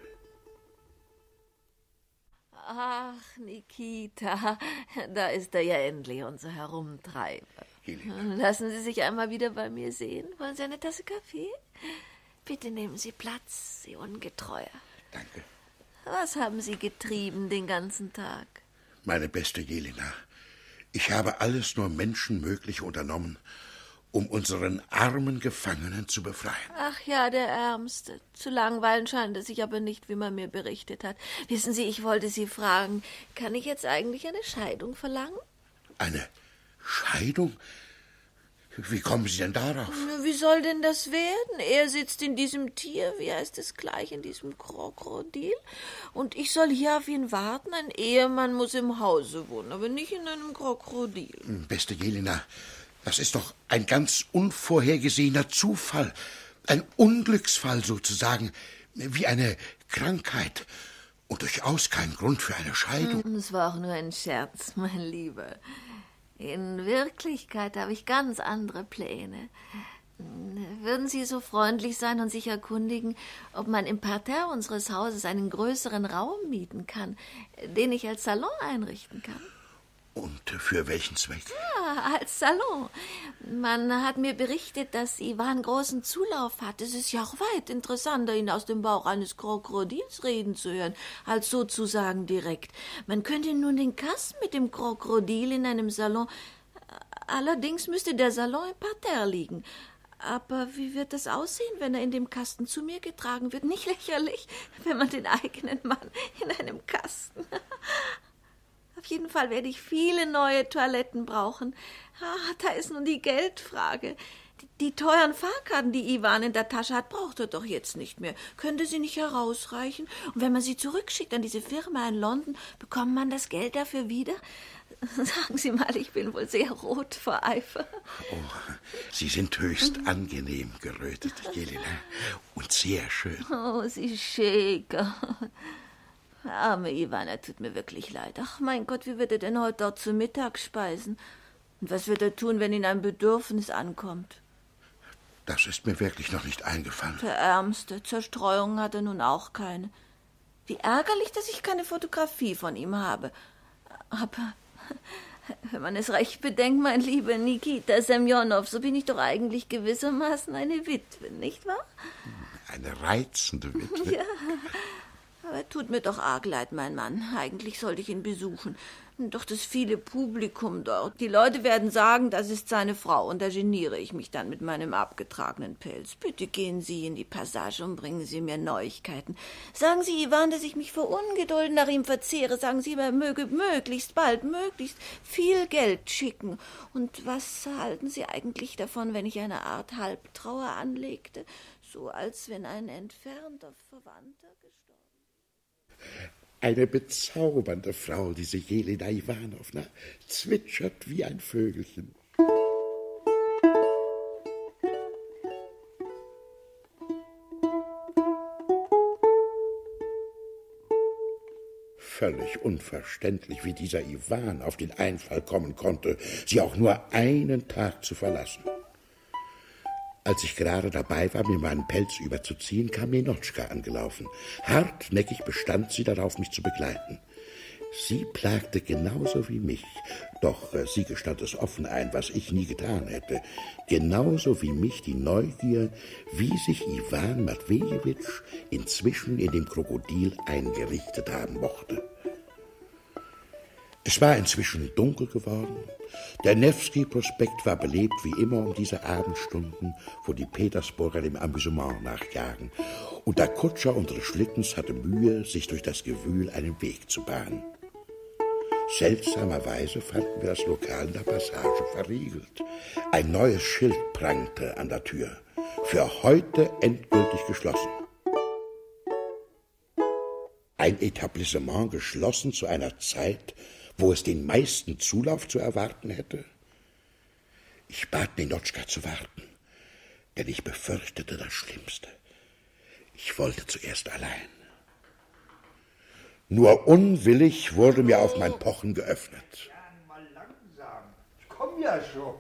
Ach, Nikita, da ist er ja endlich, unser Herumtreiber. Jelina. Lassen Sie sich einmal wieder bei mir sehen. Wollen Sie eine Tasse Kaffee? Bitte nehmen Sie Platz, Sie Ungetreuer. Danke. Was haben Sie getrieben den ganzen Tag? Meine beste Jelina, ich habe alles nur Menschenmögliche unternommen, um unseren armen Gefangenen zu befreien. Ach ja, der Ärmste. Zu langweilen scheint es sich aber nicht, wie man mir berichtet hat. Wissen Sie, ich wollte Sie fragen, kann ich jetzt eigentlich eine Scheidung verlangen? Eine Scheidung? Wie kommen Sie denn darauf? Na, wie soll denn das werden? Er sitzt in diesem Tier, wie heißt es gleich, in diesem Krokodil. Und ich soll hier auf ihn warten. Ein Ehemann muss im Hause wohnen, aber nicht in einem Krokodil. Beste Jelina, Das ist doch ein ganz unvorhergesehener Zufall. Ein Unglücksfall sozusagen, wie eine Krankheit. Und durchaus kein Grund für eine Scheidung. Es war auch nur ein Scherz, mein Lieber. In Wirklichkeit habe ich ganz andere Pläne. Würden Sie so freundlich sein und sich erkundigen, ob man im Parterre unseres Hauses einen größeren Raum mieten kann, den ich als Salon einrichten kann? Und für welchen Zweck? Ja, als Salon. Man hat mir berichtet, dass Iwan großen Zulauf hat. Es ist ja auch weit interessanter, ihn aus dem Bauch eines Krokodils reden zu hören, als sozusagen direkt. Man könnte nun den Kasten mit dem Krokodil in einem Salon... Allerdings müsste der Salon im Parterre liegen. Aber wie wird das aussehen, wenn er in dem Kasten zu mir getragen wird? Nicht lächerlich, wenn man den eigenen Mann in einem Kasten... Auf jeden Fall werde ich viele neue Toiletten brauchen. Da ist nun die Geldfrage. Die teuren Fahrkarten, die Iwan in der Tasche hat, braucht er doch jetzt nicht mehr. Könnte sie nicht herausreichen? Und wenn man sie zurückschickt an diese Firma in London, bekommt man das Geld dafür wieder? Sagen Sie mal, ich bin wohl sehr rot vor Eifer. Oh, Sie sind höchst angenehm gerötet, Jelena. Und sehr schön. Oh, Sie Schäker. Arme Iwan, er tut mir wirklich leid. Ach, mein Gott, wie wird er denn heute dort zu Mittag speisen? Und was wird er tun, wenn ihn ein Bedürfnis ankommt? Das ist mir wirklich noch nicht eingefallen. Der Ärmste. Zerstreuung hat er nun auch keine. Wie ärgerlich, dass ich keine Fotografie von ihm habe. Aber wenn man es recht bedenkt, mein lieber Nikita Semjonow, so bin ich doch eigentlich gewissermaßen eine Witwe, nicht wahr? Eine reizende Witwe. Ja. Aber tut mir doch arg leid, mein Mann. Eigentlich sollte ich ihn besuchen. Doch das viele Publikum dort. Die Leute werden sagen, das ist seine Frau, und da geniere ich mich dann mit meinem abgetragenen Pelz. Bitte gehen Sie in die Passage und bringen Sie mir Neuigkeiten. Sagen Sie Iwan, dass ich mich vor Ungeduld nach ihm verzehre. Sagen Sie, er möge möglichst bald, möglichst viel Geld schicken. Und was halten Sie eigentlich davon, wenn ich eine Art Halbtrauer anlegte? So als wenn ein entfernter Verwandter gestorben. Eine bezaubernde Frau, diese Jelena Iwanowna, zwitschert wie ein Vögelchen. Völlig unverständlich, wie dieser Iwan auf den Einfall kommen konnte, sie auch nur einen Tag zu verlassen. Als ich gerade dabei war, mir meinen Pelz überzuziehen, kam Lenotschka angelaufen. Hartnäckig bestand sie darauf, mich zu begleiten. Sie plagte genauso wie mich, doch sie gestand es offen ein, was ich nie getan hätte. Genauso wie mich die Neugier, wie sich Iwan Matwejewitsch inzwischen in dem Krokodil eingerichtet haben mochte. Es war inzwischen dunkel geworden. Der Newski-Prospekt war belebt wie immer um diese Abendstunden, wo die Petersburger dem Amüsement nachjagen. Und der Kutscher unseres Schlittens hatte Mühe, sich durch das Gewühl einen Weg zu bahnen. Seltsamerweise fanden wir das Lokal in der Passage verriegelt. Ein neues Schild prangte an der Tür. Für heute endgültig geschlossen. Ein Etablissement geschlossen zu einer Zeit, wo es den meisten Zulauf zu erwarten hätte? Ich bat Lenotschka zu warten, denn ich befürchtete das Schlimmste. Ich wollte zuerst allein. Nur unwillig wurde mir auf mein Pochen geöffnet. Mal langsam. Ich komm ja schon.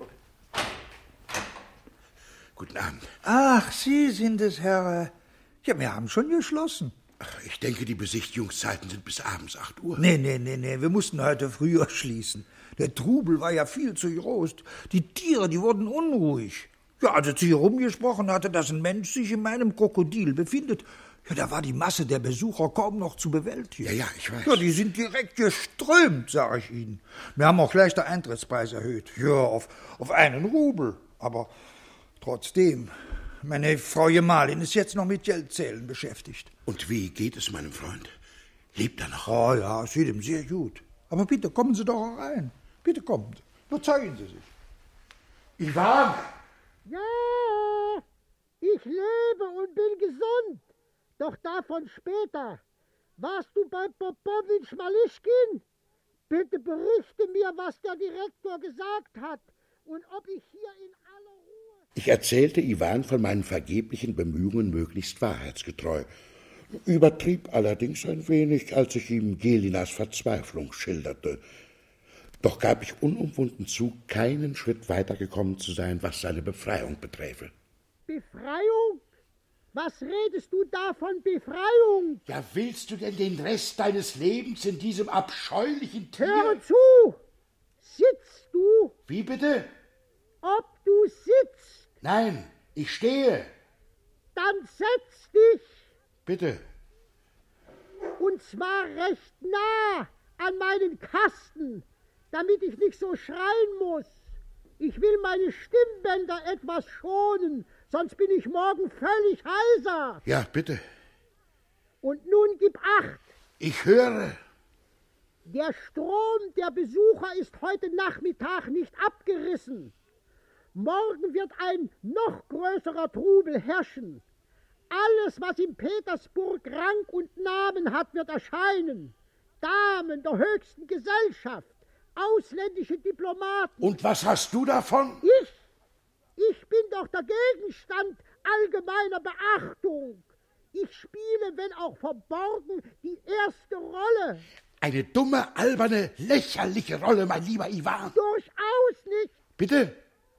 Guten Abend. Ach, Sie sind es, Herr. Ja, wir haben schon geschlossen. Ach, ich denke, die Besichtigungszeiten sind bis abends 8 Uhr. Nee, wir mussten heute früher schließen. Der Trubel war ja viel zu groß. Die Tiere, die wurden unruhig. Ja, als ich hier rumgesprochen hatte, dass ein Mensch sich in meinem Krokodil befindet, ja, da war die Masse der Besucher kaum noch zu bewältigen. Ja, ich weiß. Ja, die sind direkt geströmt, sag ich Ihnen. Wir haben auch gleich den Eintrittspreis erhöht. Ja, auf 1 Rubel. Aber trotzdem, meine Frau Gemahlin ist jetzt noch mit Geldzählen beschäftigt. Und wie geht es meinem Freund? Lebt er noch? Oh ja, es geht ihm sehr gut. Aber bitte, kommen Sie doch rein. Bitte kommen Sie. Überzeugen Sie sich. Iwan! Ja, ich lebe und bin gesund. Doch davon später. Warst du bei Popowitsch Malischkin? Bitte berichte mir, was der Direktor gesagt hat. und ob ich hier in aller Ruhe... Ich erzählte Iwan von meinen vergeblichen Bemühungen, möglichst wahrheitsgetreu. Übertrieb allerdings ein wenig, als ich ihm Jelinas Verzweiflung schilderte. Doch gab ich unumwunden zu, keinen Schritt weitergekommen zu sein, was seine Befreiung beträfe. Befreiung? Was redest du da von Befreiung? Ja, willst du denn den Rest deines Lebens in diesem abscheulichen Tier... Höre zu! Sitzt du? Wie bitte? Ob du sitzt? Nein, ich stehe. Dann setz dich! Bitte. Und zwar recht nah an meinen Kasten, damit ich nicht so schreien muss. Ich will meine Stimmbänder etwas schonen, sonst bin ich morgen völlig heiser. Ja, bitte. Und nun gib Acht. Ich höre. Der Strom der Besucher ist heute Nachmittag nicht abgerissen. Morgen wird ein noch größerer Trubel herrschen. Alles, was in Petersburg Rang und Namen hat, wird erscheinen. Damen der höchsten Gesellschaft, ausländische Diplomaten. Und was hast du davon? Ich bin doch der Gegenstand allgemeiner Beachtung. Ich spiele, wenn auch verborgen, die erste Rolle. Eine dumme, alberne, lächerliche Rolle, mein lieber Iwan. Durchaus nicht. Bitte?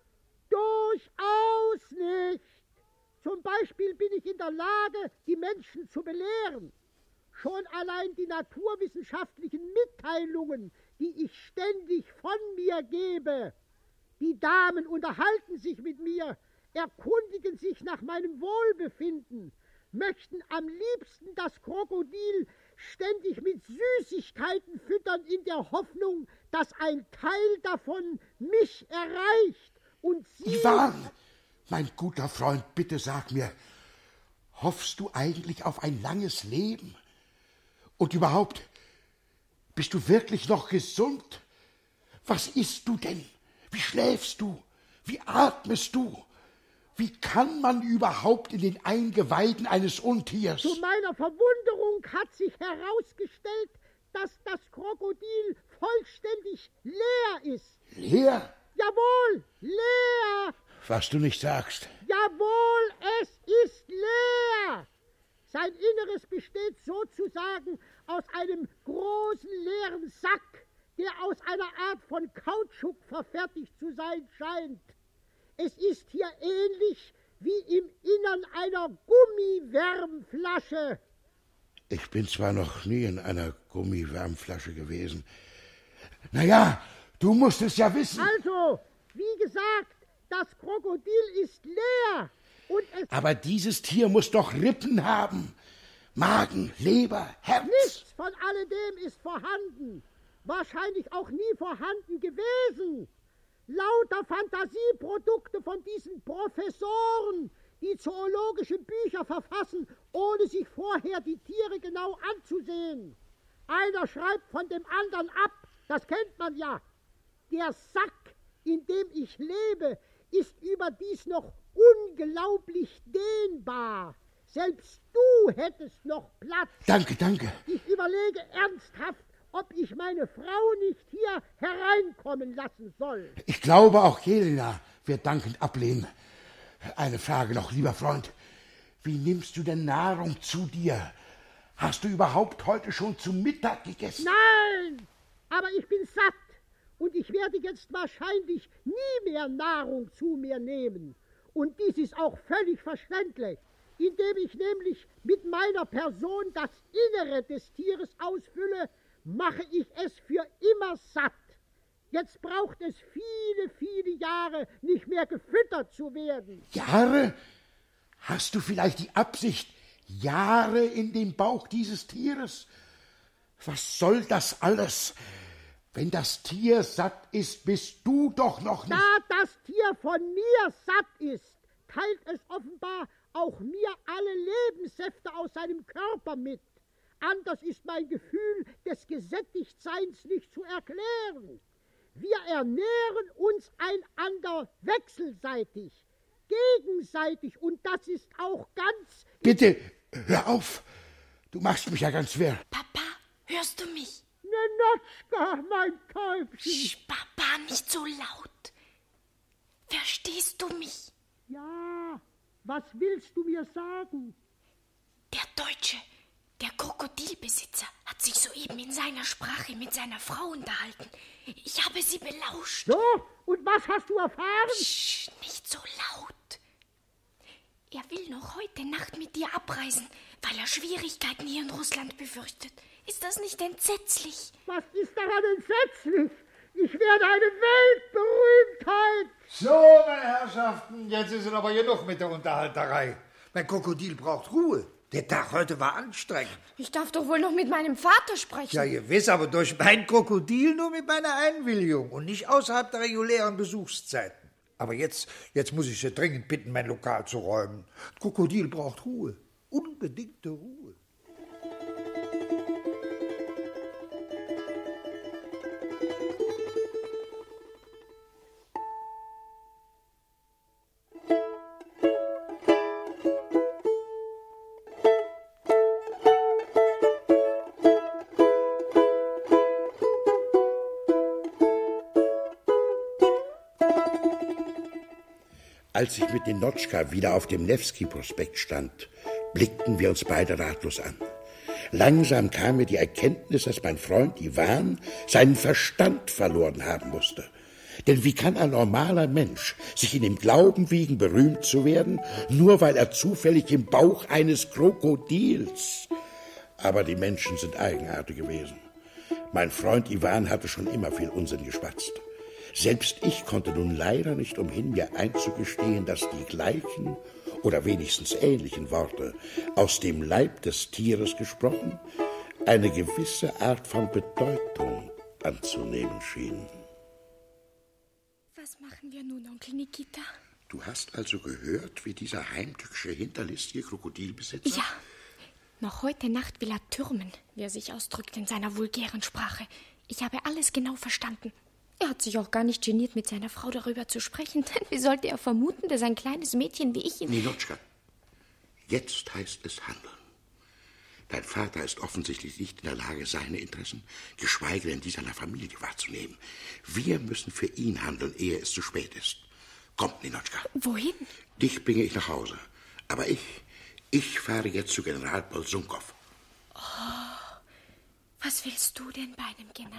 Durchaus nicht. Zum Beispiel bin ich in der Lage, die Menschen zu belehren. Schon allein die naturwissenschaftlichen Mitteilungen, die ich ständig von mir gebe. Die Damen unterhalten sich mit mir, erkundigen sich nach meinem Wohlbefinden, möchten am liebsten das Krokodil ständig mit Süßigkeiten füttern, in der Hoffnung, dass ein Teil davon mich erreicht und sie... Iwan, mein guter Freund, bitte sag mir, hoffst du eigentlich auf ein langes Leben? Und überhaupt, bist du wirklich noch gesund? Was isst du denn? Wie schläfst du? Wie atmest du? Wie kann man überhaupt in den Eingeweiden eines Untiers? Zu meiner Verwunderung hat sich herausgestellt, dass das Krokodil vollständig leer ist. Leer? Jawohl, leer. Was du nicht sagst. Jawohl, es ist leer. Sein Inneres besteht sozusagen aus einem großen leeren Sack, der aus einer Art von Kautschuk verfertigt zu sein scheint. Es ist hier ähnlich wie im Innern einer Gummiwärmflasche. Ich bin zwar noch nie in einer Gummiwärmflasche gewesen. Naja, du musst es ja wissen. Also, wie gesagt, das Krokodil ist leer. Und es Aber dieses Tier muss doch Rippen haben. Magen, Leber, Herz. Nichts von alledem ist vorhanden. Wahrscheinlich auch nie vorhanden gewesen. Lauter Fantasieprodukte von diesen Professoren, die zoologische Bücher verfassen, ohne sich vorher die Tiere genau anzusehen. Einer schreibt von dem anderen ab, das kennt man ja. Der Sack, in dem ich lebe, ist überdies noch unglaublich dehnbar. Selbst du hättest noch Platz. Danke, danke. Ich überlege ernsthaft, ob ich meine Frau nicht hier hereinkommen lassen soll. Ich glaube, auch Jelena wird dankend ablehnen. Eine Frage noch, lieber Freund. Wie nimmst du denn Nahrung zu dir? Hast du überhaupt heute schon zu Mittag gegessen? Nein, aber ich bin satt. Und ich werde jetzt wahrscheinlich nie mehr Nahrung zu mir nehmen. Und dies ist auch völlig verständlich, indem ich nämlich mit meiner Person das Innere des Tieres ausfülle, mache ich es für immer satt. Jetzt braucht es viele, viele Jahre nicht mehr gefüttert zu werden. Jahre? Hast du vielleicht die Absicht, Jahre in dem Bauch dieses Tieres? Was soll das alles? Wenn das Tier satt ist, bist du doch noch nicht... Da das Tier von mir satt ist, teilt es offenbar auch mir alle Lebenssäfte aus seinem Körper mit. Anders ist mein Gefühl des Gesättigtseins nicht zu erklären. Wir ernähren uns einander wechselseitig, gegenseitig, und das ist auch ganz... Bitte, hör auf. Du machst mich ja ganz wirr. Papa, hörst du mich? Nenotschka, mein Täubchen. Papa, nicht so laut. Verstehst du mich? Ja, was willst du mir sagen? Der Deutsche, der Krokodilbesitzer, hat sich soeben in seiner Sprache mit seiner Frau unterhalten. Ich habe sie belauscht. So, und was hast du erfahren? Psst, nicht so laut. Er will noch heute Nacht mit dir abreisen, weil er Schwierigkeiten hier in Russland befürchtet. Ist das nicht entsetzlich? Was ist daran entsetzlich? Ich werde eine Weltberühmtheit. So, meine Herrschaften, jetzt ist es aber genug mit der Unterhalterei. Mein Krokodil braucht Ruhe. Der Tag heute war anstrengend. Ich darf doch wohl noch mit meinem Vater sprechen. Ja, gewiss, aber durch mein Krokodil nur mit meiner Einwilligung und nicht außerhalb der regulären Besuchszeiten. Aber jetzt muss ich Sie dringend bitten, mein Lokal zu räumen. Das Krokodil braucht Ruhe. Unbedingte Ruhe. Als ich mit Ninotschka wieder auf dem Newski-Prospekt stand, blickten wir uns beide ratlos an. Langsam kam mir die Erkenntnis, dass mein Freund Iwan seinen Verstand verloren haben musste. Denn wie kann ein normaler Mensch sich in dem Glauben wiegen, berühmt zu werden, nur weil er zufällig im Bauch eines Krokodils? Aber die Menschen sind eigenartig gewesen. Mein Freund Iwan hatte schon immer viel Unsinn geschwatzt. Selbst ich konnte nun leider nicht umhin, mir einzugestehen, dass die gleichen oder wenigstens ähnlichen Worte aus dem Leib des Tieres gesprochen eine gewisse Art von Bedeutung anzunehmen schienen. Was machen wir nun, Onkel Nikita? Du hast also gehört, wie dieser heimtückische, hinterlistige Krokodilbesitzer... Ja, noch heute Nacht will er türmen, wie er sich ausdrückt in seiner vulgären Sprache. Ich habe alles genau verstanden. Er hat sich auch gar nicht geniert, mit seiner Frau darüber zu sprechen. Denn wie sollte er vermuten, dass ein kleines Mädchen wie ich ihn... Ninotschka, jetzt heißt es handeln. Dein Vater ist offensichtlich nicht in der Lage, seine Interessen, geschweige denn die seiner Familie wahrzunehmen. Wir müssen für ihn handeln, ehe es zu spät ist. Komm, Ninotschka. Wohin? Dich bringe ich nach Hause. Aber ich fahre jetzt zu General Bolsunkow. Oh, was willst du denn bei einem General?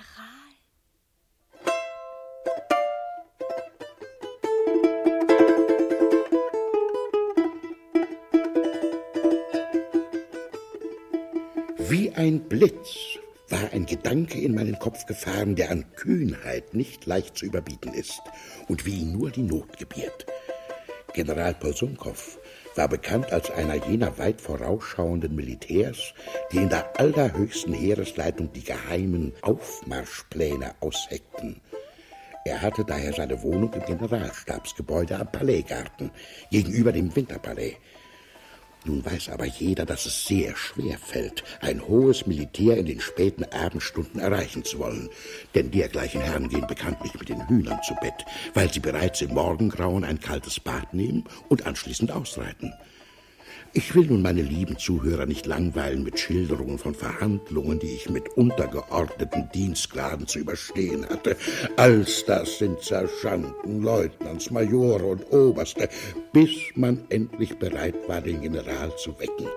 Wie ein Blitz war ein Gedanke in meinen Kopf gefahren, der an Kühnheit nicht leicht zu überbieten ist und wie ihn nur die Not gebiert. General Bolsunkow war bekannt als einer jener weit vorausschauenden Militärs, die in der allerhöchsten Heeresleitung die geheimen Aufmarschpläne ausheckten. Er hatte daher seine Wohnung im Generalstabsgebäude am Palaisgarten, gegenüber dem Winterpalais. Nun weiß aber jeder, dass es sehr schwer fällt, ein hohes Militär in den späten Abendstunden erreichen zu wollen. Denn dergleichen Herren gehen bekanntlich mit den Hühnern zu Bett, weil sie bereits im Morgengrauen ein kaltes Bad nehmen und anschließend ausreiten. Ich will nun meine lieben Zuhörer nicht langweilen mit Schilderungen von Verhandlungen, die ich mit untergeordneten Dienstgraden zu überstehen hatte. Als das sind Sergeanten, Leutnants, Majore und Oberste, bis man endlich bereit war, den General zu wecken,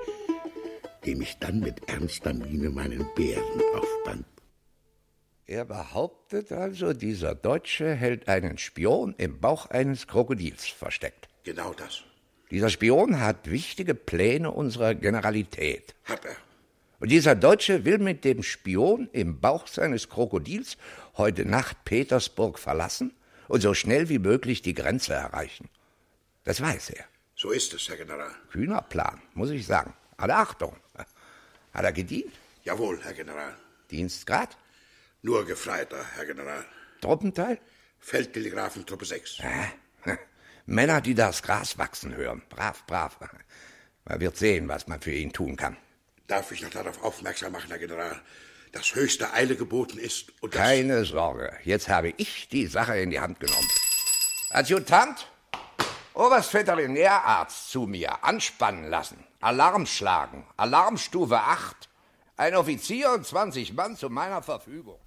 dem ich dann mit ernster Miene meinen Bären aufband. Er behauptet also, dieser Deutsche hält einen Spion im Bauch eines Krokodils versteckt. Genau das. Dieser Spion hat wichtige Pläne unserer Generalität. Hat er. Und dieser Deutsche will mit dem Spion im Bauch seines Krokodils heute Nacht Petersburg verlassen und so schnell wie möglich die Grenze erreichen. Das weiß er. So ist es, Herr General. Kühner Plan, muss ich sagen. Alle Achtung. Hat er gedient? Jawohl, Herr General. Dienstgrad? Nur Gefreiter, Herr General. Truppenteil? Feldtelegrafentruppe 6. Männer, die das Gras wachsen hören. Brav, brav. Man wird sehen, was man für ihn tun kann. Darf ich noch darauf aufmerksam machen, Herr General, dass höchste Eile geboten ist und dass... Keine Sorge, jetzt habe ich die Sache in die Hand genommen. Adjutant, Oberstveterinärarzt zu mir, anspannen lassen, Alarm schlagen, Alarmstufe 8. Ein Offizier und 20 Mann zu meiner Verfügung.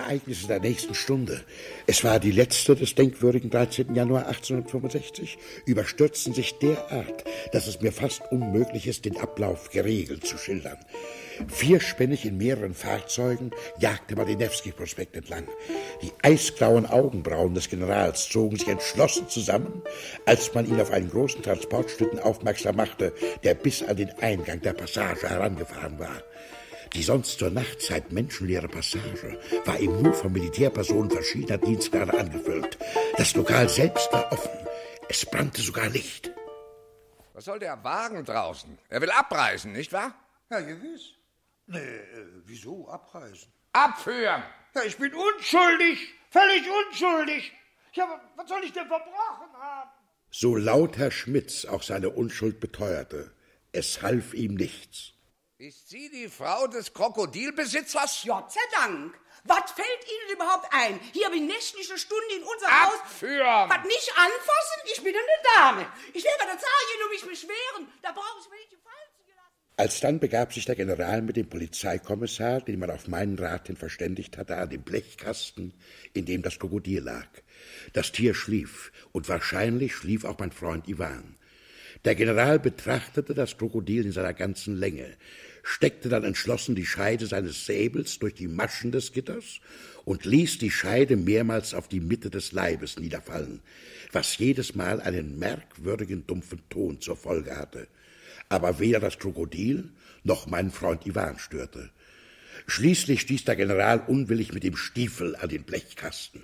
Ereignisse der nächsten Stunde, es war die letzte des denkwürdigen 13. Januar 1865, überstürzten sich derart, dass es mir fast unmöglich ist, den Ablauf geregelt zu schildern. Vierspännig in mehreren Fahrzeugen jagte man den Newski-Prospekt entlang. Die eisgrauen Augenbrauen des Generals zogen sich entschlossen zusammen, als man ihn auf einen großen Transportschlitten aufmerksam machte, der bis an den Eingang der Passage herangefahren war. Die sonst zur Nachtzeit menschenleere Passage war ihm nur von Militärpersonen verschiedener Dienstgrade angefüllt. Das Lokal selbst war offen. Es brannte sogar Licht. Was soll der Wagen draußen? Er will abreisen, nicht wahr? Ja, gewiss. Nee, wieso abreisen? Abführen! Ja, ich bin unschuldig, völlig unschuldig. Ja, was soll ich denn verbrochen haben? So laut Herr Schmitz auch seine Unschuld beteuerte, es half ihm nichts. Ist sie die Frau des Krokodilbesitzers? Gott sei Dank. Was fällt Ihnen überhaupt ein? Hier bin nächtliche Stunde in unser Haus. Abführen! Was nicht anfassen? Ich bin eine Dame. Ich werde der Zeugin um mich beschweren. Da brauche ich mir nicht gefallen zu lassen. Alsdann begab sich der General mit dem Polizeikommissar, den man auf meinen Rat hin verständigt hatte, an den Blechkasten, in dem das Krokodil lag. Das Tier schlief, und wahrscheinlich schlief auch mein Freund Iwan. Der General betrachtete das Krokodil in seiner ganzen Länge, steckte dann entschlossen die Scheide seines Säbels durch die Maschen des Gitters und ließ die Scheide mehrmals auf die Mitte des Leibes niederfallen, was jedes Mal einen merkwürdigen dumpfen Ton zur Folge hatte. Aber weder das Krokodil noch meinen Freund Iwan störte. Schließlich stieß der General unwillig mit dem Stiefel an den Blechkasten.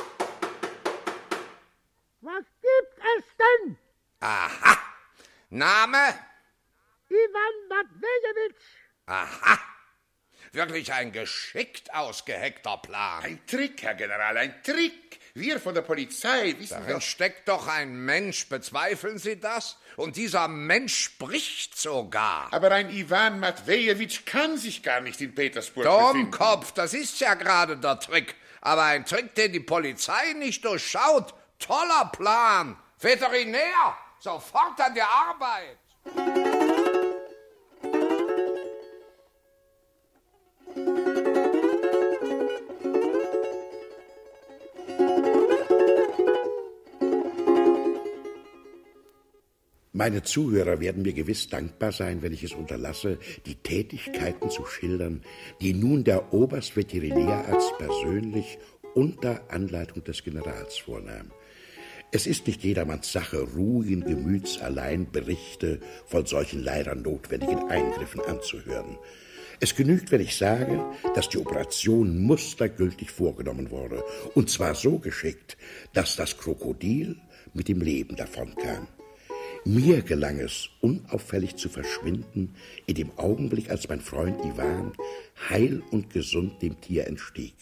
Was gibt es denn? Aha! Name? Iwan Matwejewitsch. Aha! Wirklich ein geschickt ausgeheckter Plan. Ein Trick, Herr General, ein Trick. Wir von der Polizei wissen Darin steckt doch ein Mensch, bezweifeln Sie das? Und dieser Mensch spricht sogar. Aber ein Iwan Matwejewitsch kann sich gar nicht in Petersburg befinden. Dummkopf, das ist ja gerade der Trick. Aber ein Trick, den die Polizei nicht durchschaut. Toller Plan. Veterinär, sofort an die Arbeit. Meine Zuhörer werden mir gewiss dankbar sein, wenn ich es unterlasse, die Tätigkeiten zu schildern, die nun der Oberstveterinärarzt persönlich unter Anleitung des Generals vornahm. Es ist nicht jedermanns Sache, ruhigen Gemüts allein Berichte von solchen leider notwendigen Eingriffen anzuhören. Es genügt, wenn ich sage, dass die Operation mustergültig vorgenommen wurde, und zwar so geschickt, dass das Krokodil mit dem Leben davonkam. Mir gelang es, unauffällig zu verschwinden, in dem Augenblick, als mein Freund Iwan heil und gesund dem Tier entstieg.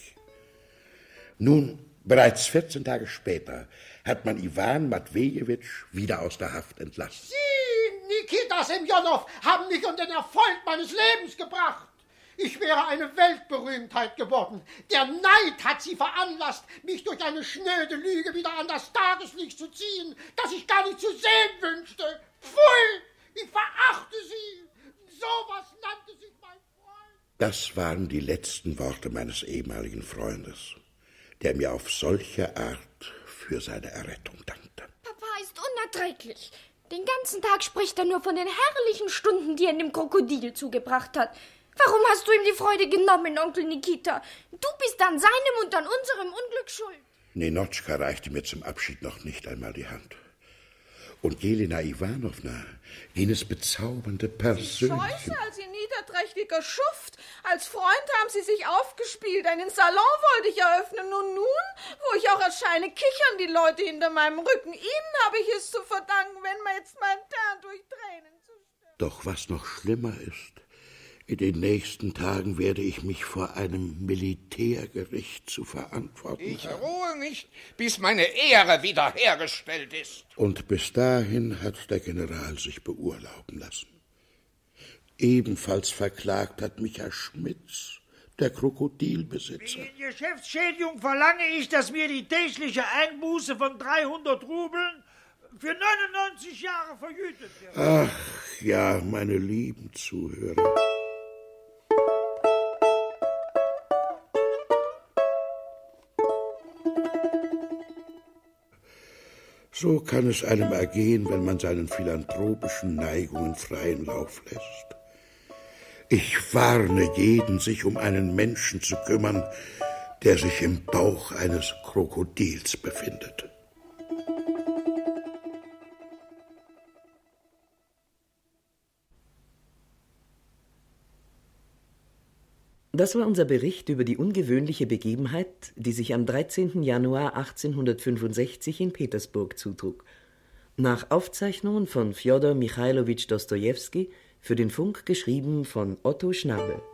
Nun, bereits 14 Tage später hat man Iwan Matwejewitsch wieder aus der Haft entlassen. Sie, Nikita Semjonow, haben mich um den Erfolg meines Lebens gebracht. Ich wäre eine Weltberühmtheit geworden. Der Neid hat Sie veranlasst, mich durch eine schnöde Lüge wieder an das Tageslicht zu ziehen, das ich gar nicht zu sehen wünschte. Pfui, ich verachte Sie. Sowas nannte sich mein Freund. Das waren die letzten Worte meines ehemaligen Freundes, der mir auf solche Art für seine Errettung dankte. Papa ist unerträglich. Den ganzen Tag spricht er nur von den herrlichen Stunden, die er dem Krokodil zugebracht hat. Warum hast du ihm die Freude genommen, Onkel Nikita? Du bist an seinem und an unserem Unglück schuld. Ninotschka reichte mir zum Abschied noch nicht einmal die Hand. Und Jelena Iwanowna, jenes bezaubernde Persönchen... Scheuße als ihr niederträchtiger Schuft. Als Freund haben Sie sich aufgespielt. Einen Salon wollte ich eröffnen. Und nun, wo ich auch erscheine, kichern die Leute hinter meinem Rücken. Ihnen habe ich es zu verdanken, wenn mir jetzt mein Tern durch Tränen zustellt. Doch was noch schlimmer ist, in den nächsten Tagen werde ich mich vor einem Militärgericht zu verantworten Ich haben. ruhe nicht, bis meine Ehre wiederhergestellt ist. Und bis dahin hat der General sich beurlauben lassen. Ebenfalls verklagt hat mich Herr Schmitz, der Krokodilbesitzer. In Geschäftsschädigung verlange ich, dass mir die tägliche Einbuße von 300 Rubeln für 99 Jahre vergütet wird. Ach ja, meine lieben Zuhörer. So kann es einem ergehen, wenn man seinen philanthropischen Neigungen freien Lauf lässt. Ich warne jeden, sich um einen Menschen zu kümmern, der sich im Bauch eines Krokodils befindet. Das war unser Bericht über die ungewöhnliche Begebenheit, die sich am 13. Januar 1865 in Petersburg zutrug. Nach Aufzeichnungen von Fjodor Michailowitsch Dostojewski, für den Funk geschrieben von Otto Schnabel.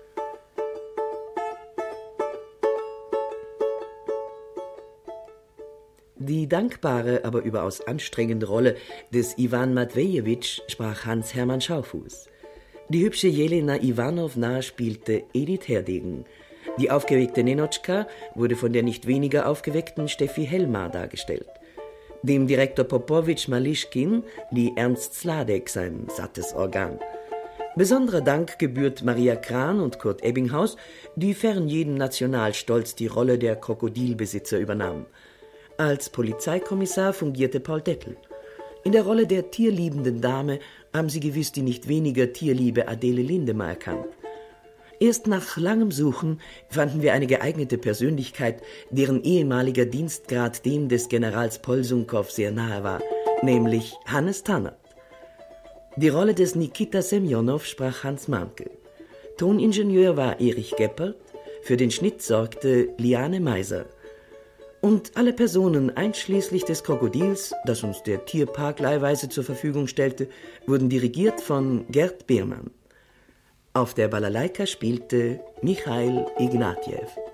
Die dankbare, aber überaus anstrengende Rolle des Iwan Matwejewitsch sprach Hans-Hermann Schaufuß. Die hübsche Jelena Iwanowna spielte Edith Herdegen. Die aufgeweckte Nenotschka wurde von der nicht weniger aufgeweckten Steffi Helmar dargestellt. Dem Direktor Popowitsch Malischkin lieh Ernst Sladek sein sattes Organ. Besonderer Dank gebührt Maria Kran und Kurt Ebbinghaus, die fern jedem Nationalstolz die Rolle der Krokodilbesitzer übernahmen. Als Polizeikommissar fungierte Paul Dettel. In der Rolle der tierliebenden Dame haben Sie gewiss die nicht weniger tierliebe Adele Lindemer erkannt. Erst nach langem Suchen fanden wir eine geeignete Persönlichkeit, deren ehemaliger Dienstgrad dem des Generals Polsunkow sehr nahe war, nämlich Hannes Tannert. Die Rolle des Nikita Semjonow sprach Hans Mahnke. Toningenieur war Erich Geppert, für den Schnitt sorgte Liane Meiser. Und alle Personen, einschließlich des Krokodils, das uns der Tierpark leihweise zur Verfügung stellte, wurden dirigiert von Gerd Beermann. Auf der Balalaika spielte Michail Ignatjew.